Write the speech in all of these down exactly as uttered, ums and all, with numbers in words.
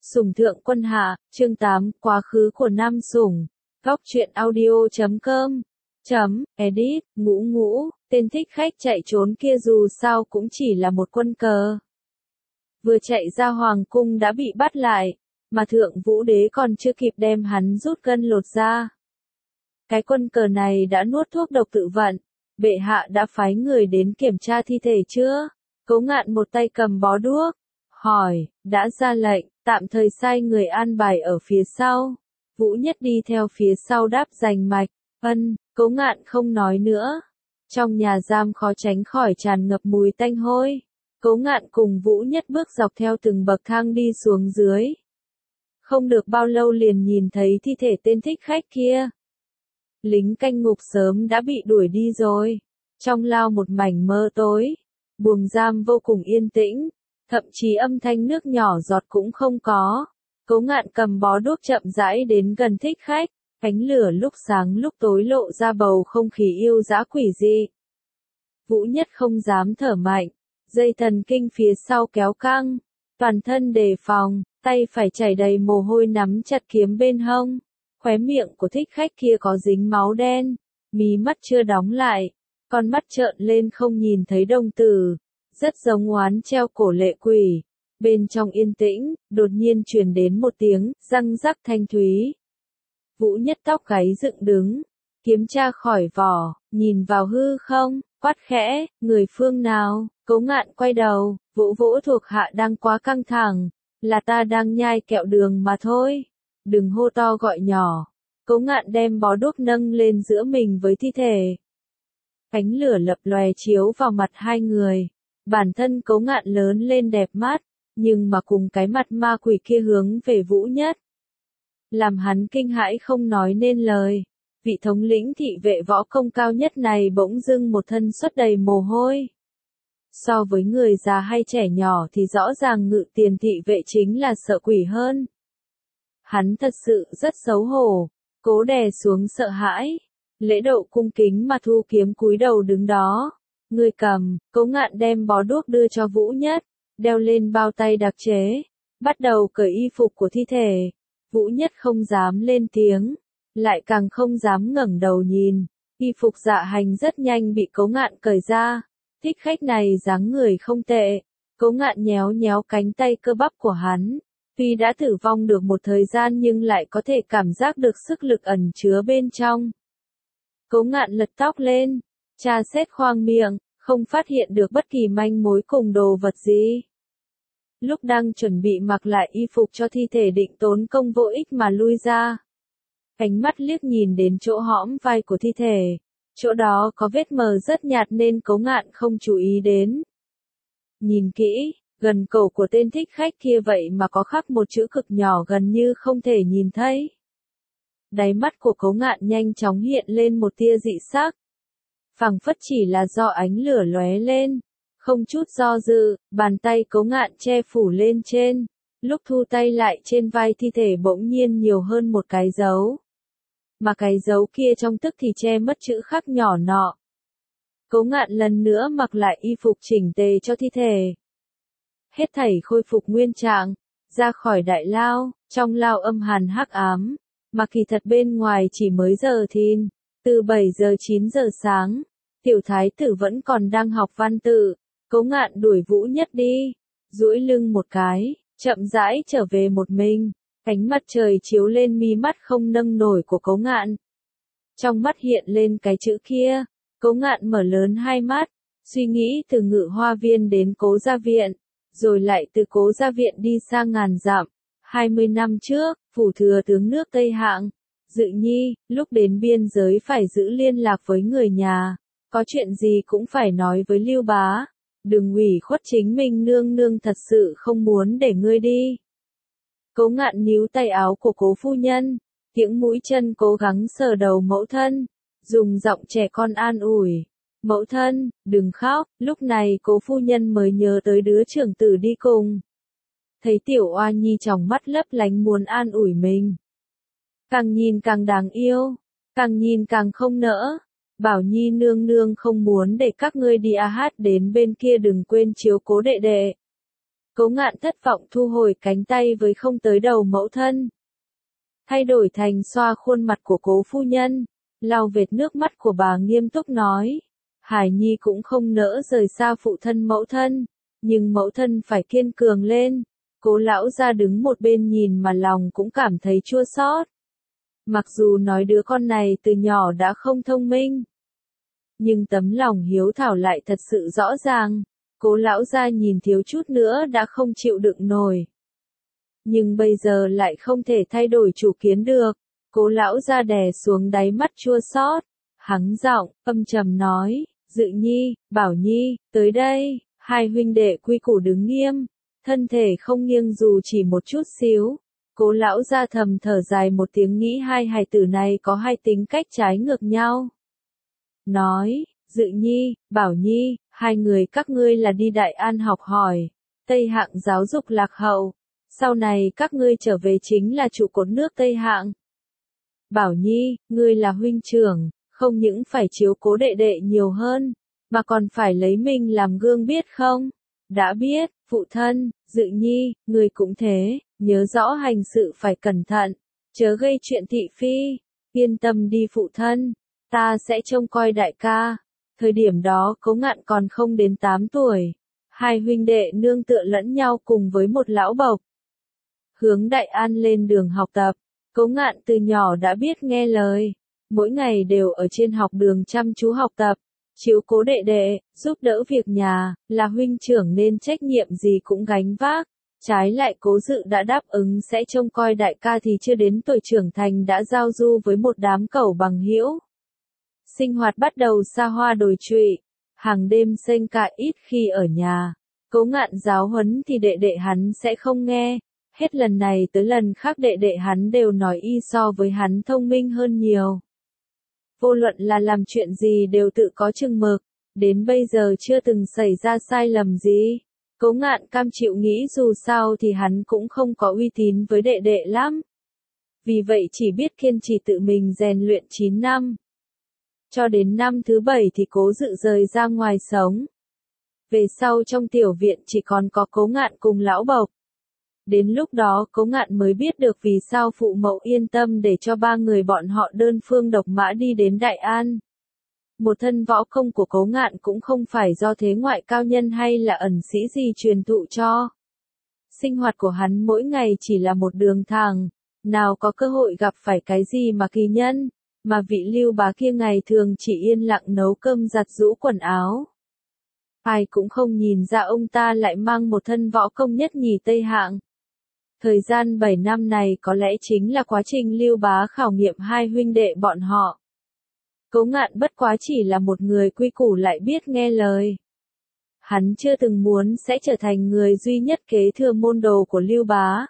Sủng thượng quân hạ, chương tám, quá khứ của Nam Sủng. Góc truyện audio chấm com. Chấm, edit, ngũ ngũ, tên thích khách chạy trốn kia dù sao cũng chỉ là một quân cờ. Vừa chạy ra hoàng cung đã bị bắt lại, mà thượng vũ đế còn chưa kịp đem hắn rút gân lột ra. Cái quân cờ này đã nuốt thuốc độc tự vận, bệ hạ đã phái người đến kiểm tra thi thể chưa? Cố Ngạn một tay cầm bó đuốc, hỏi, đã ra lệnh, tạm thời sai người an bài ở phía sau. Vũ Nhất đi theo phía sau đáp rành mạch, ân, Cố Ngạn không nói nữa. Trong nhà giam khó tránh khỏi tràn ngập mùi tanh hôi. Cố Ngạn cùng Vũ Nhất bước dọc theo từng bậc thang đi xuống dưới. Không được bao lâu liền nhìn thấy thi thể tên thích khách kia. Lính canh ngục sớm đã bị đuổi đi rồi. Trong lao một mảnh mơ tối. Buồng giam vô cùng yên tĩnh. Thậm chí âm thanh nước nhỏ giọt cũng không có. Cố Ngạn cầm bó đuốc chậm rãi đến gần thích khách. Ánh lửa lúc sáng lúc tối lộ ra bầu không khí yêu dã quỷ dị. Vũ Nhất không dám thở mạnh. Dây thần kinh phía sau kéo căng. Toàn thân đề phòng, tay phải chảy đầy mồ hôi nắm chặt kiếm bên hông. Khóe miệng của thích khách kia có dính máu đen. Mí mắt chưa đóng lại. Con mắt trợn lên không nhìn thấy đồng tử. Rất giống oán treo cổ lệ quỷ. Bên trong yên tĩnh, đột nhiên truyền đến một tiếng, răng rắc thanh thúy. Vũ Nhất tóc gáy dựng đứng, kiếm tra khỏi vỏ, nhìn vào hư không, quát khẽ, người phương nào? Cố Ngạn quay đầu, vỗ vỗ thuộc hạ đang quá căng thẳng, là ta đang nhai kẹo đường mà thôi. Đừng hô to gọi nhỏ. Cố Ngạn đem bó đuốc nâng lên giữa mình với thi thể. Ánh lửa lập lòe chiếu vào mặt hai người. Bản thân Cố Ngạn lớn lên đẹp mắt, nhưng mà cùng cái mặt ma quỷ kia hướng về Vũ Nhất. Làm hắn kinh hãi không nói nên lời. Vị thống lĩnh thị vệ võ công cao nhất này bỗng dưng một thân xuất đầy mồ hôi. So với người già hay trẻ nhỏ thì rõ ràng Ngự Tiền thị vệ chính là sợ quỷ hơn. Hắn thật sự rất xấu hổ, cố đè xuống sợ hãi. Lễ độ cung kính mà thu kiếm cúi đầu đứng đó. Người cầm, Cố Ngạn đem bó đuốc đưa cho Vũ Nhất, đeo lên bao tay đặc chế, bắt đầu cởi y phục của thi thể. Vũ Nhất không dám lên tiếng, lại càng không dám ngẩng đầu nhìn. Y phục dạ hành rất nhanh bị Cố Ngạn cởi ra. Thích khách này dáng người không tệ. Cố Ngạn nhéo nhéo cánh tay cơ bắp của hắn. Tuy đã tử vong được một thời gian nhưng lại có thể cảm giác được sức lực ẩn chứa bên trong. Cố Ngạn lật tóc lên, tra xét khoang miệng, không phát hiện được bất kỳ manh mối cùng đồ vật gì. Lúc đang chuẩn bị mặc lại y phục cho thi thể định tốn công vô ích mà lui ra. Ánh mắt liếc nhìn đến chỗ hõm vai của thi thể. Chỗ đó có vết mờ rất nhạt nên Cố Ngạn không chú ý đến. Nhìn kỹ, gần cổ của tên thích khách kia vậy mà có khắc một chữ cực nhỏ gần như không thể nhìn thấy. Đáy mắt của Cố Ngạn nhanh chóng hiện lên một tia dị sắc. Phảng phất chỉ là do ánh lửa lóe lên. Không chút do dự, bàn tay Cố Ngạn che phủ lên trên. Lúc thu tay lại trên vai thi thể bỗng nhiên nhiều hơn một cái dấu. Mà cái dấu kia trong tức thì che mất chữ khắc nhỏ nọ. Cố Ngạn lần nữa mặc lại y phục chỉnh tề cho thi thể. Hết thảy khôi phục nguyên trạng, ra khỏi đại lao, trong lao âm hàn hắc ám. Mà kỳ thật bên ngoài chỉ mới giờ thìn, từ bảy giờ chín giờ sáng. Tiểu thái tử vẫn còn đang học văn tự. Cố Ngạn đuổi Vũ Nhất đi, duỗi lưng một cái, chậm rãi trở về một mình. Ánh mặt trời chiếu lên mi mắt không nâng nổi của Cố Ngạn. Trong mắt hiện lên cái chữ kia. Cố Ngạn mở lớn hai mắt, suy nghĩ từ Ngự Hoa Viên đến Cố Gia Viện, rồi lại từ Cố Gia Viện đi sang ngàn dặm. hai mươi năm trước, phủ thừa tướng nước Tây Hạng, Dự Nhi, lúc đến biên giới phải giữ liên lạc với người nhà. Có chuyện gì cũng phải nói với Lưu Bá. Đừng ủy khuất chính mình, nương nương thật sự không muốn để ngươi đi. Cố Ngạn níu tay áo của Cố phu nhân, tiếng mũi chân cố gắng sờ đầu mẫu thân, dùng giọng trẻ con an ủi. Mẫu thân, đừng khóc. Lúc này Cố phu nhân mới nhớ tới đứa trưởng tử đi cùng. Thấy tiểu oa nhi trong mắt lấp lánh muốn an ủi mình. Càng nhìn càng đáng yêu, càng nhìn càng không nỡ. Bảo Nhi nương nương không muốn để các ngươi đi a hát đến bên kia, đừng quên chiếu cố đệ đệ. Cố Ngạn thất vọng thu hồi cánh tay với không tới đầu mẫu thân. Thay đổi thành xoa khuôn mặt của Cố phu nhân, lau vệt nước mắt của bà nghiêm túc nói. Hải Nhi cũng không nỡ rời xa phụ thân mẫu thân, nhưng mẫu thân phải kiên cường lên. Cố lão gia đứng một bên nhìn mà lòng cũng cảm thấy chua xót. Mặc dù nói đứa con này từ nhỏ đã không thông minh, nhưng tấm lòng hiếu thảo lại thật sự rõ ràng. Cố lão gia nhìn thiếu chút nữa đã không chịu đựng nổi. Nhưng bây giờ lại không thể thay đổi chủ kiến được. Cố lão gia đè xuống đáy mắt chua xót, hắng giọng, âm trầm nói, Dự Nhi, Bảo Nhi, tới đây. Hai huynh đệ quy củ đứng nghiêm, thân thể không nghiêng dù chỉ một chút xíu. Cố lão gia thầm thở dài một tiếng nghĩ hai hài tử này có hai tính cách trái ngược nhau. Nói, Dự Nhi, Bảo Nhi, hai người các ngươi là đi Đại An học hỏi, Tây Hạng giáo dục lạc hậu, sau này các ngươi trở về chính là trụ cột nước Tây Hạng. Bảo Nhi, ngươi là huynh trưởng, không những phải chiếu cố đệ đệ nhiều hơn, mà còn phải lấy mình làm gương biết không? Đã biết, phụ thân. Dự Nhi, ngươi cũng thế, nhớ rõ hành sự phải cẩn thận, chớ gây chuyện thị phi. Yên tâm đi phụ thân, ta sẽ trông coi đại ca. Thời điểm đó Cố Ngạn còn không đến tám tuổi, hai huynh đệ nương tựa lẫn nhau cùng với một lão bộc. Hướng Đại An lên đường học tập, Cố Ngạn từ nhỏ đã biết nghe lời, mỗi ngày đều ở trên học đường chăm chú học tập, chiếu cố đệ đệ, giúp đỡ việc nhà, là huynh trưởng nên trách nhiệm gì cũng gánh vác. Trái lại Cố Dự đã đáp ứng sẽ trông coi đại ca thì chưa đến tuổi trưởng thành đã giao du với một đám cẩu bằng hữu. Sinh hoạt bắt đầu xa hoa đồi trụy, hàng đêm xênh cả ít khi ở nhà. Cố Ngạn giáo huấn thì đệ đệ hắn sẽ không nghe, hết lần này tới lần khác đệ đệ hắn đều nói y so với hắn thông minh hơn nhiều. Vô luận là làm chuyện gì đều tự có chừng mực, đến bây giờ chưa từng xảy ra sai lầm gì. Cố Ngạn cam chịu nghĩ dù sao thì hắn cũng không có uy tín với đệ đệ lắm. Vì vậy chỉ biết kiên trì tự mình rèn luyện chín năm. Cho đến năm thứ bảy thì Cố Dự rời ra ngoài sống. Về sau trong tiểu viện chỉ còn có Cố Ngạn cùng lão bộc. Đến lúc đó Cố Ngạn mới biết được vì sao phụ mẫu yên tâm để cho ba người bọn họ đơn phương độc mã đi đến Đại An. Một thân võ công của Cố Ngạn cũng không phải do thế ngoại cao nhân hay là ẩn sĩ gì truyền thụ cho. Sinh hoạt của hắn mỗi ngày chỉ là một đường thẳng, nào có cơ hội gặp phải cái gì mà kỳ nhân, mà vị Lưu bá kia ngày thường chỉ yên lặng nấu cơm giặt giũ quần áo. Ai cũng không nhìn ra ông ta lại mang một thân võ công nhất nhì Tây Hạng. Thời gian bảy năm này có lẽ chính là quá trình Lưu bá khảo nghiệm hai huynh đệ bọn họ. Cố Ngạn bất quá chỉ là một người quy củ lại biết nghe lời. Hắn chưa từng muốn sẽ trở thành người duy nhất kế thừa môn đồ của Lưu bá.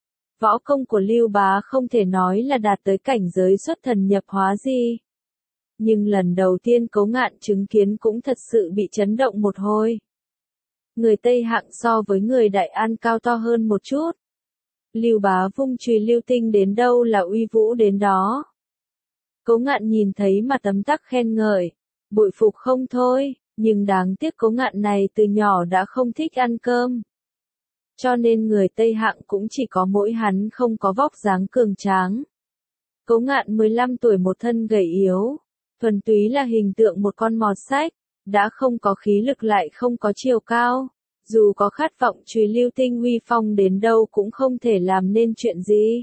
Võ công của Lưu bá không thể nói là đạt tới cảnh giới xuất thần nhập hóa gì. Nhưng lần đầu tiên Cố Ngạn chứng kiến cũng thật sự bị chấn động một hồi. Người Tây Hạng so với người Đại An cao to hơn một chút. Lưu bá vung chùy lưu tinh đến đâu là uy vũ đến đó. Cố Ngạn nhìn thấy mà tấm tắc khen ngợi, bội phục không thôi, nhưng đáng tiếc Cố Ngạn này từ nhỏ đã không thích ăn cơm. Cho nên người Tây Hạng cũng chỉ có mỗi hắn không có vóc dáng cường tráng. Cố Ngạn mười lăm tuổi một thân gầy yếu, thuần túy là hình tượng một con mọt sách, đã không có khí lực lại không có chiều cao. Dù có khát vọng chùy lưu tinh huy phong đến đâu cũng không thể làm nên chuyện gì.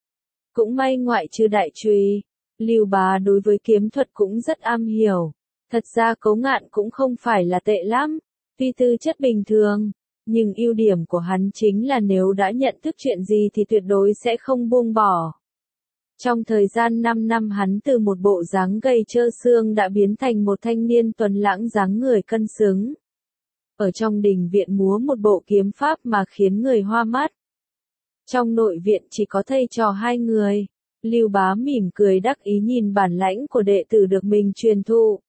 Cũng may ngoại trừ đại chùy, Lưu bá đối với kiếm thuật cũng rất am hiểu. Thật ra Cố Ngạn cũng không phải là tệ lắm, tuy tư chất bình thường, nhưng ưu điểm của hắn chính là nếu đã nhận thức chuyện gì thì tuyệt đối sẽ không buông bỏ. Trong thời gian năm năm hắn từ một bộ dáng gầy trơ xương đã biến thành một thanh niên tuấn lãng dáng người cân xứng. Ở trong đình viện múa một bộ kiếm pháp mà khiến người hoa mắt. Trong nội viện chỉ có thầy trò hai người. Lưu bá mỉm cười đắc ý nhìn bản lãnh của đệ tử được mình truyền thụ.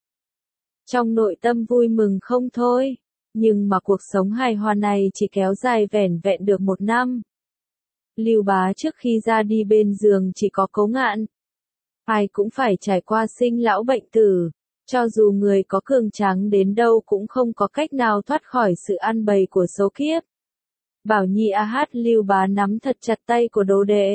Trong nội tâm vui mừng không thôi, nhưng mà cuộc sống hài hòa này chỉ kéo dài vẻn vẹn được một năm. Lưu bá trước khi ra đi bên giường chỉ có Cố Ngạn. Ai cũng phải trải qua sinh lão bệnh tử, cho dù người có cường tráng đến đâu cũng không có cách nào thoát khỏi sự ăn bầy của số kiếp. Bảo Nhi a hát Lưu Bá nắm thật chặt tay của đồ đệ.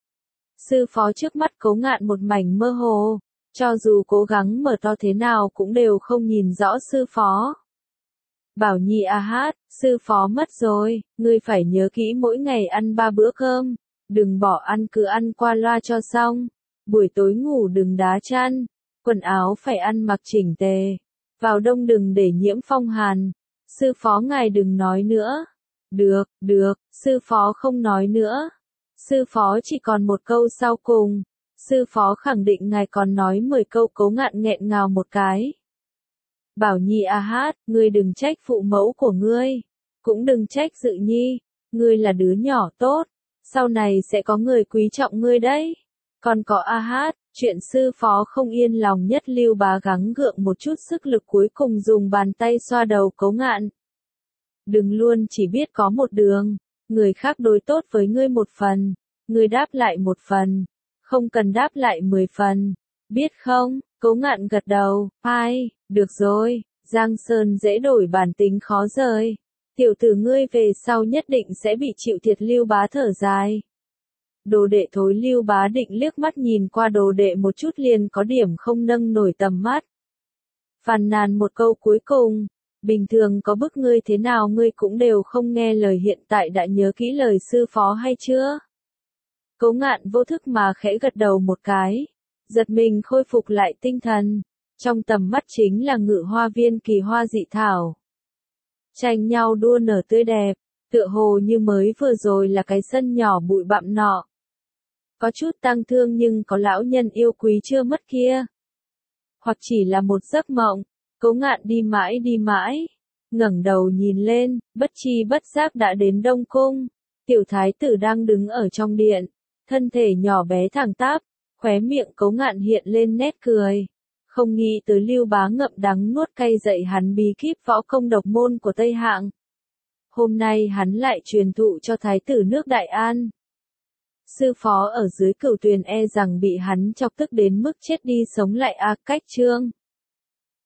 Sư phó trước mắt Cố Ngạn một mảnh mơ hồ, cho dù cố gắng mở to thế nào cũng đều không nhìn rõ sư phó. Bảo Nhi a hát, sư phó mất rồi, ngươi phải nhớ kỹ mỗi ngày ăn ba bữa cơm, đừng bỏ ăn cứ ăn qua loa cho xong, buổi tối ngủ đừng đá chăn, quần áo phải ăn mặc chỉnh tề, vào đông đừng để nhiễm phong hàn, sư phó ngài đừng nói nữa. Được, được, sư phó không nói nữa. Sư phó chỉ còn một câu sau cùng, sư phó khẳng định ngài còn nói mười câu. Cố Ngạn nghẹn ngào một cái. Bảo Nhi a hát, ngươi đừng trách phụ mẫu của ngươi, cũng đừng trách Dự Nhi, ngươi là đứa nhỏ tốt, sau này sẽ có người quý trọng ngươi đấy. Còn có a hát, chuyện sư phó không yên lòng nhất. Lưu Bá gắng gượng một chút sức lực cuối cùng dùng bàn tay xoa đầu Cố Ngạn. Đừng luôn chỉ biết có một đường, người khác đối tốt với ngươi một phần, ngươi đáp lại một phần, không cần đáp lại mười phần, biết không? Cố Ngạn gật đầu, ai, được rồi, Giang Sơn dễ đổi bản tính khó rời, tiểu tử ngươi về sau nhất định sẽ bị chịu thiệt. Lưu Bá thở dài. Đồ đệ thối. Lưu Bá định liếc mắt nhìn qua đồ đệ một chút liền có điểm không nâng nổi tầm mắt. Phàn nàn một câu cuối cùng. Bình thường có bức ngươi thế nào ngươi cũng đều không nghe lời, hiện tại đã nhớ kỹ lời sư phó hay chưa? Cố Ngạn vô thức mà khẽ gật đầu một cái, giật mình khôi phục lại tinh thần, trong tầm mắt chính là Ngự Hoa Viên kỳ hoa dị thảo. Tranh nhau đua nở tươi đẹp, tựa hồ như mới vừa rồi là cái sân nhỏ bụi bặm nọ. Có chút tang thương nhưng có lão nhân yêu quý chưa mất kia. Hoặc chỉ là một giấc mộng. Cố Ngạn đi mãi đi mãi, ngẩng đầu nhìn lên, bất chi bất giác đã đến Đông Cung. Tiểu thái tử đang đứng ở trong điện, thân thể nhỏ bé thẳng tắp, khóe miệng Cố Ngạn hiện lên nét cười. Không nghĩ tới Lưu Bá ngậm đắng nuốt cay dạy hắn bí kíp võ công độc môn của Tây Hạng. Hôm nay hắn lại truyền thụ cho thái tử nước Đại An. Sư phó ở dưới Cửu Tuyền e rằng bị hắn chọc tức đến mức chết đi sống lại. A Cách Chương